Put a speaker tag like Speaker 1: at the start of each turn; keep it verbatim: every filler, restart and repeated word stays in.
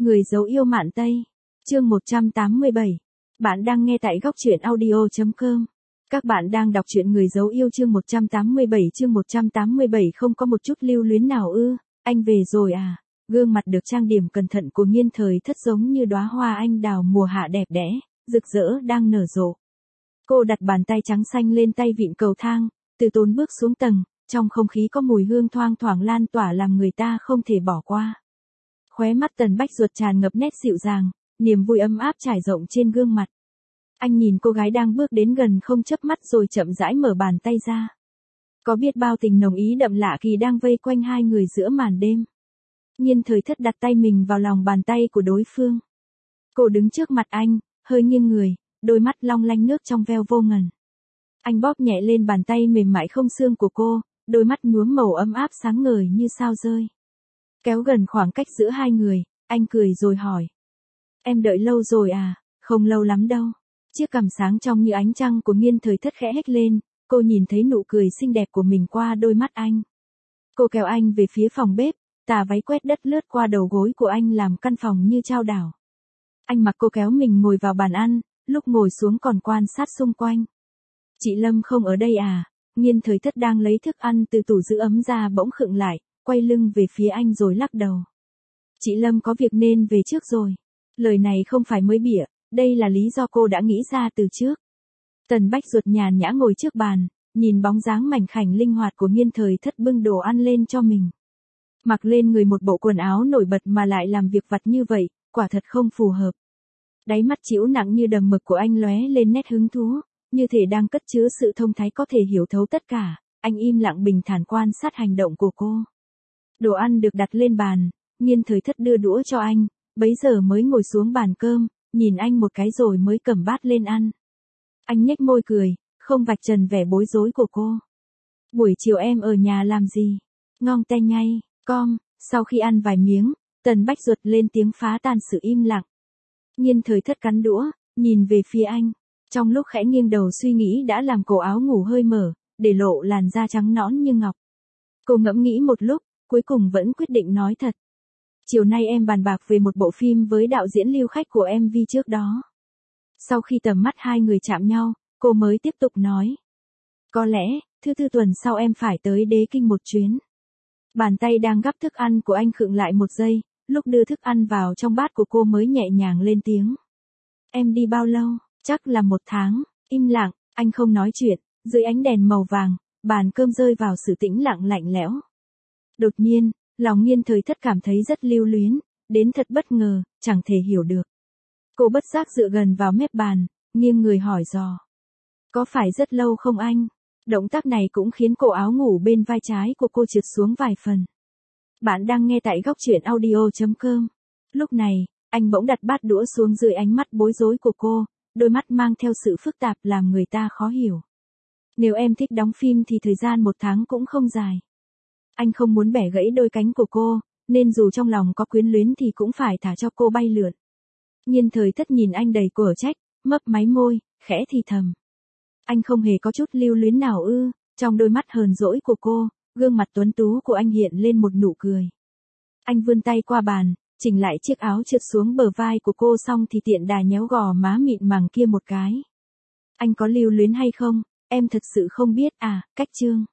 Speaker 1: Người dấu yêu Mạn Tây. Chương một trăm tám mươi bảy. Bạn đang nghe tại góc truyện audio chấm com. Các bạn đang đọc truyện Người dấu yêu chương một trăm tám mươi bảy. Chương một trăm tám mươi bảy. Không có một chút lưu luyến nào ư? Anh về rồi à? Gương mặt được trang điểm cẩn thận của Nghiên Thời Thất giống như đóa hoa anh đào mùa hạ đẹp đẽ, rực rỡ đang nở rộ. Cô đặt bàn tay trắng xanh lên tay vịn cầu thang, từ tốn bước xuống tầng, trong không khí có mùi hương thoang thoảng lan tỏa làm người ta không thể bỏ qua. Khóe mắt Tần Bách Duật tràn ngập nét dịu dàng, niềm vui ấm áp trải rộng trên gương mặt. Anh nhìn cô gái đang bước đến gần không chớp mắt rồi chậm rãi mở bàn tay ra. Có biết bao tình nồng ý đậm lạ kỳ đang vây quanh hai người giữa màn đêm. Nghiên Thời Thất đặt tay mình vào lòng bàn tay của đối phương. Cô đứng trước mặt anh, hơi nghiêng người, đôi mắt long lanh nước trong veo vô ngần. Anh bóp nhẹ lên bàn tay mềm mại không xương của cô, đôi mắt nhuốm màu ấm áp sáng ngời như sao rơi. Kéo gần khoảng cách giữa hai người, anh cười rồi hỏi. Em đợi lâu rồi à? Không lâu lắm đâu. Chiếc cằm sáng trong như ánh trăng của Nghiên Thời Thất khẽ hếch lên, cô nhìn thấy nụ cười xinh đẹp của mình qua đôi mắt anh. Cô kéo anh về phía phòng bếp, tà váy quét đất lướt qua đầu gối của anh làm căn phòng như chao đảo. Anh mặc cô kéo mình ngồi vào bàn ăn, lúc ngồi xuống còn quan sát xung quanh. Chị Lâm không ở đây à? Nghiên Thời Thất đang lấy thức ăn từ tủ giữ ấm ra bỗng khựng lại, quay lưng về phía anh rồi lắc đầu. Chị Lâm có việc nên về trước rồi. Lời này không phải mới bịa, đây là lý do cô đã nghĩ ra từ trước. Tần Bách Duật nhàn nhã ngồi trước bàn, nhìn bóng dáng mảnh khảnh linh hoạt của Nghiên Thời Thất bưng đồ ăn lên cho mình. Mặc lên người một bộ quần áo nổi bật mà lại làm việc vặt như vậy, quả thật không phù hợp. Đáy mắt trĩu nặng như đầm mực của anh lóe lên nét hứng thú, như thể đang cất chứa sự thông thái có thể hiểu thấu tất cả. Anh im lặng bình thản quan sát hành động của cô. Đồ ăn được đặt lên bàn, Nghiên Thời Thất đưa đũa cho anh, bấy giờ mới ngồi xuống bàn cơm, nhìn anh một cái rồi mới cầm bát lên ăn. Anh nhếch môi cười, không vạch trần vẻ bối rối của cô. Buổi chiều em ở nhà làm gì? Ngon te nhay, com. Sau khi ăn vài miếng, Tần Bách Duật lên tiếng phá tan sự im lặng. Nghiên Thời Thất cắn đũa, nhìn về phía anh. Trong lúc khẽ nghiêng đầu suy nghĩ đã làm cổ áo ngủ hơi mở, để lộ làn da trắng nõn như ngọc. Cô ngẫm nghĩ một lúc, cuối cùng vẫn quyết định nói thật. Chiều nay em bàn bạc về một bộ phim với đạo diễn Lưu Khách của em vê trước đó. Sau khi tầm mắt hai người chạm nhau, cô mới tiếp tục nói. Có lẽ, thứ tư tuần sau em phải tới Đế Kinh một chuyến. Bàn tay đang gắp thức ăn của anh khựng lại một giây, lúc đưa thức ăn vào trong bát của cô mới nhẹ nhàng lên tiếng. Em đi bao lâu? Chắc là một tháng. Im lặng, anh không nói chuyện, dưới ánh đèn màu vàng, bàn cơm rơi vào sự tĩnh lặng lạnh lẽo. Đột nhiên, lòng Nghiên Thời Thất cảm thấy rất lưu luyến, đến thật bất ngờ, chẳng thể hiểu được. Cô bất giác dựa gần vào mép bàn, nghiêng người hỏi dò. Có phải rất lâu không anh? Động tác này cũng khiến cổ áo ngủ bên vai trái của cô trượt xuống vài phần. Bạn đang nghe tại góc truyện audio chấm com. Lúc này, anh bỗng đặt bát đũa xuống dưới ánh mắt bối rối của cô, đôi mắt mang theo sự phức tạp làm người ta khó hiểu. Nếu em thích đóng phim thì thời gian một tháng cũng không dài. Anh không muốn bẻ gãy đôi cánh của cô, nên dù trong lòng có quyến luyến thì cũng phải thả cho cô bay lượn. Nghiên Thời Thất nhìn anh đầy cở trách, mấp máy môi, khẽ thì thầm. Anh không hề có chút lưu luyến nào ư? Trong đôi mắt hờn dỗi của cô, gương mặt tuấn tú của anh hiện lên một nụ cười. Anh vươn tay qua bàn, chỉnh lại chiếc áo trượt xuống bờ vai của cô xong thì tiện đà nhéo gò má mịn màng kia một cái. Anh có lưu luyến hay không? Em thật sự không biết à, cách chương.